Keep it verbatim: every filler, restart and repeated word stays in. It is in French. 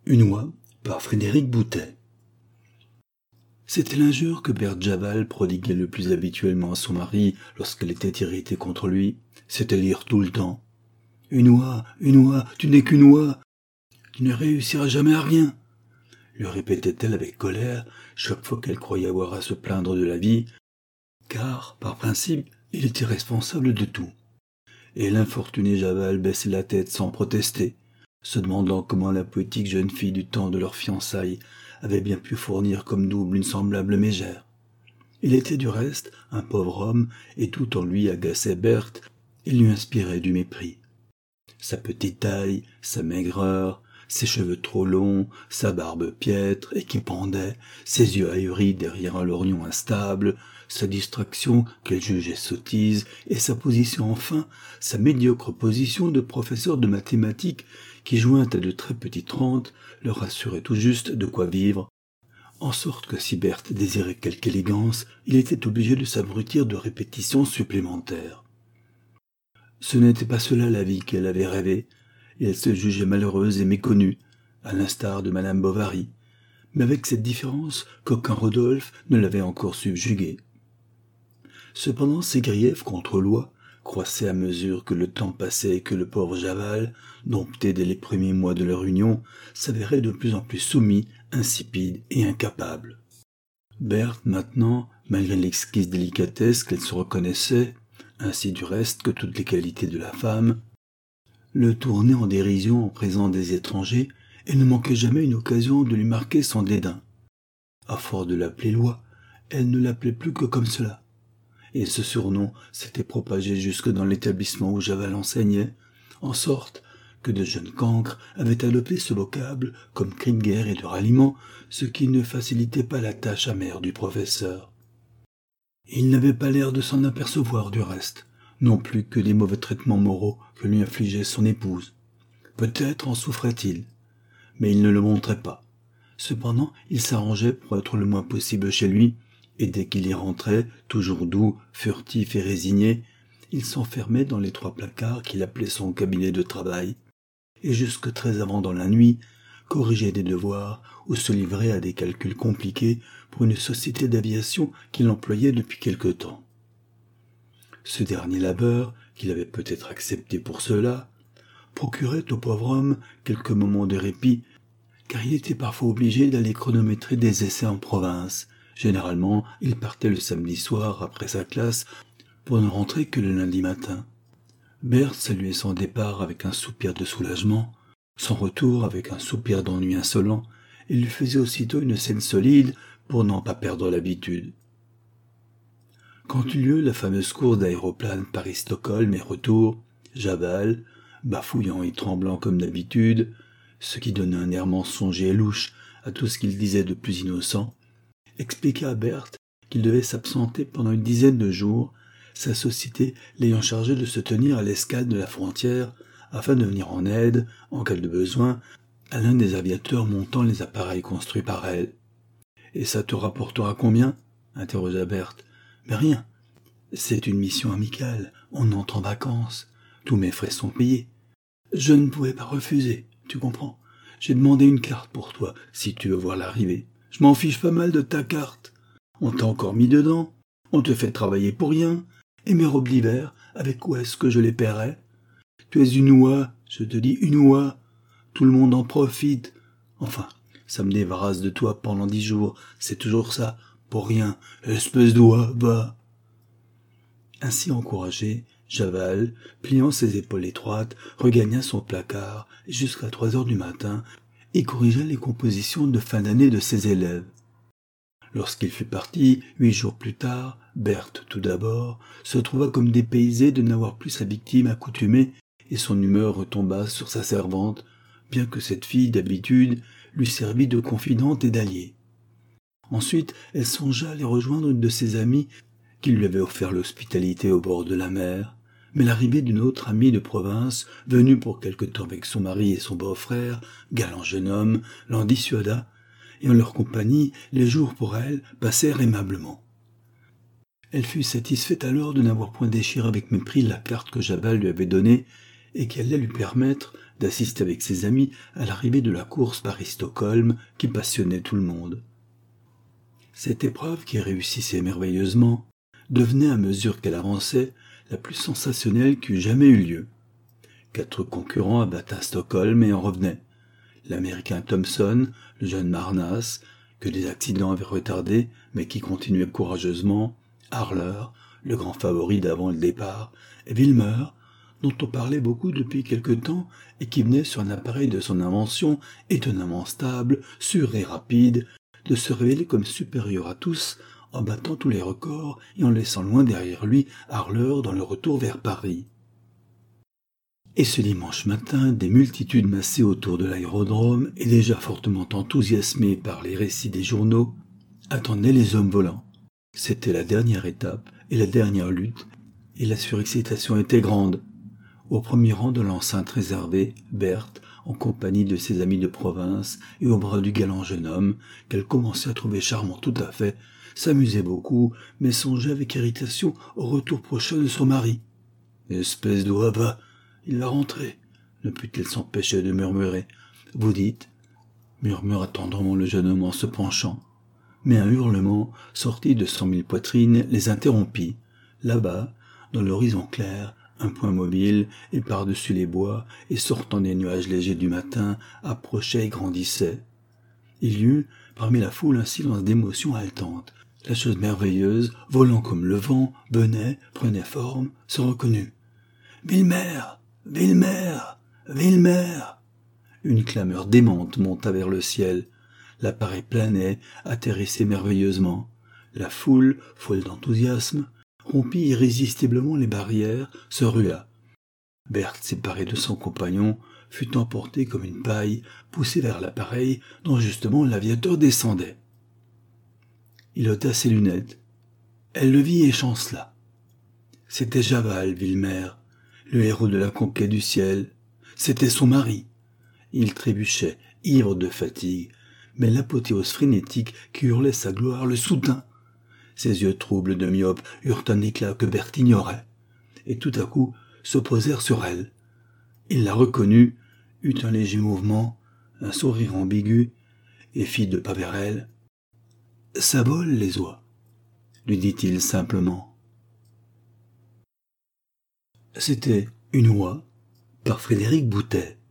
Une oie par Frédéric Boutet. C'était l'injure que Berthe Javal prodiguait le plus habituellement à son mari lorsqu'elle était irritée contre lui. C'était lire tout le temps. « Une oie, une oie, tu n'es qu'une oie. Tu ne réussiras jamais à rien. » lui répétait-elle avec colère chaque fois qu'elle croyait avoir à se plaindre de la vie, car, par principe, il était responsable de tout. Et l'infortunée Javal baissait la tête sans protester, se demandant comment la poétique jeune fille du temps de leur fiançailles avait bien pu fournir comme double une semblable mégère. Il était du reste un pauvre homme, et tout en lui agaçait Berthe, il lui inspirait du mépris. Sa petite taille, sa maigreur, ses cheveux trop longs, sa barbe piètre et qui pendait, ses yeux ahuris derrière un lorgnon instable, sa distraction qu'elle jugeait sottise, et sa position enfin, sa médiocre position de professeur de mathématiques qui, jointe à de très petites rentes, leur assurait tout juste de quoi vivre, en sorte que si Berthe désirait quelque élégance, il était obligé de s'abrutir de répétitions supplémentaires. Ce n'était pas cela la vie qu'elle avait rêvée, et elle se jugeait malheureuse et méconnue, à l'instar de Madame Bovary, mais avec cette différence qu'aucun Rodolphe ne l'avait encore subjuguée. Cependant, ses griefs contre l'oie croissaient à mesure que le temps passait et que le pauvre Javal, dompté dès les premiers mois de leur union, s'avérait de plus en plus soumis, insipide et incapable. Berthe, maintenant, malgré l'exquise délicatesse qu'elle se reconnaissait, ainsi du reste que toutes les qualités de la femme, le tournait en dérision en présence des étrangers et ne manquait jamais une occasion de lui marquer son dédain. À force de l'appeler l'oie, elle ne l'appelait plus que comme cela. Et ce surnom s'était propagé jusque dans l'établissement où Javal enseignait, en sorte que de jeunes cancres avaient adopté ce vocable comme cri de guerre et de ralliement, ce qui ne facilitait pas la tâche amère du professeur. Il n'avait pas l'air de s'en apercevoir du reste, non plus que des mauvais traitements moraux que lui infligeait son épouse. Peut-être en souffrait-il, mais il ne le montrait pas. Cependant, il s'arrangeait pour être le moins possible chez lui, et dès qu'il y rentrait, toujours doux, furtif et résigné, il s'enfermait dans les trois placards qu'il appelait son cabinet de travail, et jusque très avant dans la nuit, corrigeait des devoirs ou se livrait à des calculs compliqués pour une société d'aviation qu'il employait depuis quelque temps. Ce dernier labeur, qu'il avait peut-être accepté pour cela, procurait au pauvre homme quelques moments de répit, car il était parfois obligé d'aller chronométrer des essais en province. Généralement, il partait le samedi soir après sa classe pour ne rentrer que le lundi matin. Berthe saluait son départ avec un soupir de soulagement, son retour avec un soupir d'ennui insolent, et lui faisait aussitôt une scène solide pour n'en pas perdre l'habitude. Quand eut lieu la fameuse course d'aéroplane Paris-Stockholm et retour, Javal, bafouillant et tremblant comme d'habitude, ce qui donnait un air mensonger et louche à tout ce qu'il disait de plus innocent, expliqua à Berthe qu'il devait s'absenter pendant une dizaine de jours, sa société l'ayant chargé de se tenir à l'escale de la frontière afin de venir en aide, en cas de besoin, à l'un des aviateurs montant les appareils construits par elle. « Et ça te rapportera combien ?» interrogea Berthe. « Mais rien. C'est une mission amicale, on entre en vacances, tous mes frais sont payés. Je ne pouvais pas refuser, tu comprends. J'ai demandé une carte pour toi, si tu veux voir l'arrivée. Je m'en fiche pas mal de ta carte. On t'a encore mis dedans, on te fait travailler pour rien, et mes robes d'hiver, avec quoi est-ce que je les paierais? Tu es une oie, je te dis une oie. Tout le monde en profite. Enfin, ça me débarrasse de toi pendant dix jours, c'est toujours ça, pour rien, espèce d'oie, va. » Ainsi encouragé, Javal, pliant ses épaules étroites, regagna son placard, et jusqu'à trois heures du matin, il corrigea les compositions de fin d'année de ses élèves. Lorsqu'il fut parti, huit jours plus tard, Berthe, tout d'abord, se trouva comme dépaysée de n'avoir plus sa victime accoutumée, et son humeur retomba sur sa servante, bien que cette fille, d'habitude, lui servît de confidente et d'alliée. Ensuite, elle songea à aller rejoindre une de ses amies qui lui avait offert l'hospitalité au bord de la mer, mais l'arrivée d'une autre amie de province, venue pour quelque temps avec son mari et son beau-frère, galant jeune homme, l'en dissuada, et en leur compagnie, les jours pour elle passèrent aimablement. Elle fut satisfaite alors de n'avoir point déchiré avec mépris la carte que Javal lui avait donnée et qui allait lui permettre d'assister avec ses amis à l'arrivée de la course Paris-Stockholm qui passionnait tout le monde. Cette épreuve, qui réussissait merveilleusement, devenait à mesure qu'elle avançait la plus sensationnelle qui eût jamais eu lieu. Quatre concurrents abattaient à Stockholm et en revenaient. L'Américain Thompson, le jeune Marnas, que des accidents avaient retardé, mais qui continuait courageusement, Harler, le grand favori d'avant le départ, et Wilmer, dont on parlait beaucoup depuis quelque temps et qui venait sur un appareil de son invention étonnamment stable, sûr et rapide, de se révéler comme supérieur à tous en battant tous les records et en laissant loin derrière lui Harler dans le retour vers Paris. Et ce dimanche matin, des multitudes massées autour de l'aérodrome et déjà fortement enthousiasmées par les récits des journaux, attendaient les hommes volants. C'était la dernière étape et la dernière lutte, et la surexcitation était grande. Au premier rang de l'enceinte réservée, Berthe, en compagnie de ses amis de province et au bras du galant jeune homme, qu'elle commençait à trouver charmant tout à fait, s'amusait beaucoup, mais songeait avec irritation au retour prochain de son mari. « Espèce d'oie, il va rentrer !» ne put-elle s'empêcher de murmurer. « Vous dites ?» murmura tendrement le jeune homme en se penchant. Mais un hurlement, sorti de cent mille poitrines, les interrompit. Là-bas, dans l'horizon clair, un point mobile, et par-dessus les bois, et sortant des nuages légers du matin, approchait et grandissait. Il y eut, parmi la foule, un silence d'émotion haletante. La chose merveilleuse, volant comme le vent, venait, prenait forme, se reconnut. « Wilmer ! Wilmer ! Wilmer !» Une clameur démente monta vers le ciel. L'appareil planait, atterrissait merveilleusement. La foule, folle d'enthousiasme, rompit irrésistiblement les barrières, se rua. Berthe, séparée de son compagnon, fut emportée comme une paille, poussée vers l'appareil dont justement l'aviateur descendait. Il ôta ses lunettes. Elle le vit et chancela. C'était Javal, Wilmer, le héros de la conquête du ciel. C'était son mari. Il trébuchait, ivre de fatigue, mais l'apothéose frénétique qui hurlait sa gloire le soutint. Ses yeux troubles de myope eurent un éclat que Berthe ignorait, et tout à coup se posèrent sur elle. Il la reconnut, eut un léger mouvement, un sourire ambigu, et fit deux pas vers elle. « Ça vole, les oies », lui dit-il simplement. C'était Une oie par Frédéric Boutet.